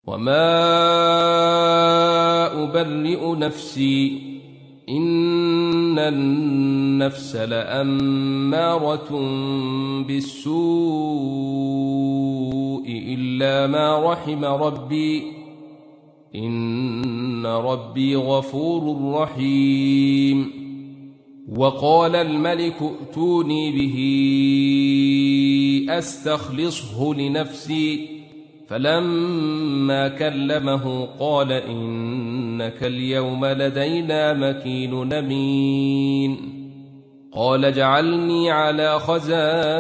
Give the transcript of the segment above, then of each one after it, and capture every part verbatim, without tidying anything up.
وما أبرئ نفسي إن النفس لأمارة بالسوء إلا ما رحم ربي إن ربي غفور رحيم. وقال الملك ائتوني به أستخلصه لنفسي فلما كلمه قال إنك اليوم لدينا مكين أمين. قال اجعلني على خزائن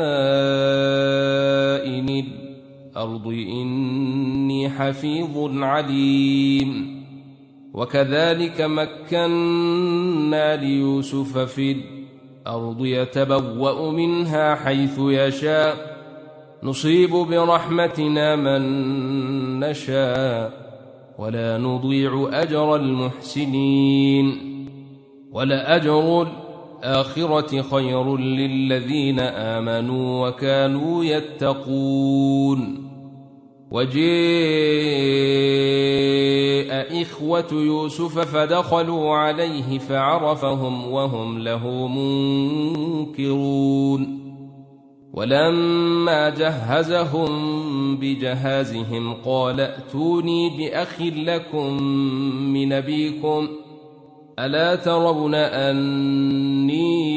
الأرض إني حفيظ عليم. وكذلك مكنا ليوسف في الأرض يتبوأ منها حيث يشاء نصيب برحمتنا من نشاء ولا نضيع أجر المحسنين ولأجر الآخرة خير للذين آمنوا وكانوا يتقون. وجاء إخوة يوسف فدخلوا عليه فعرفهم وهم له منكرون. ولما جهزهم بجهازهم قال ائتوني بأخ لكم من أبيكم ألا ترون أني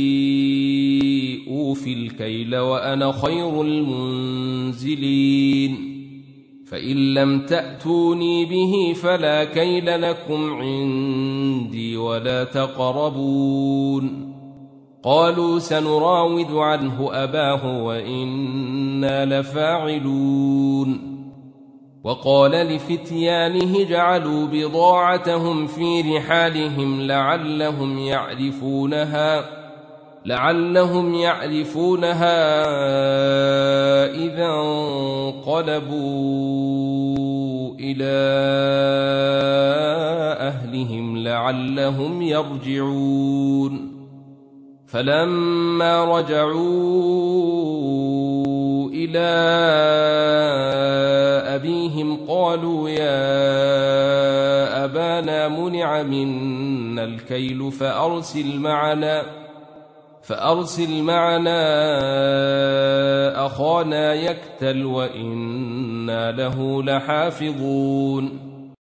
أوفي الكيل وأنا خير المنزلين فإن لم تأتوني به فلا كيل لكم عندي ولا تقربون. قالوا سنراود عنه أباه وإنا لفاعلون. وقال لفتيانه جعلوا بضاعتهم في رحالهم لعلهم يعرفونها لعلهم يعرفونها إذا انقلبوا إلى أهلهم لعلهم يرجعون. فلما رجعوا إلى أبيهم قالوا يا أبانا منع منا الكيل فأرسل معنا فأرسل معنا أخانا يكتل وإنا له لحافظون.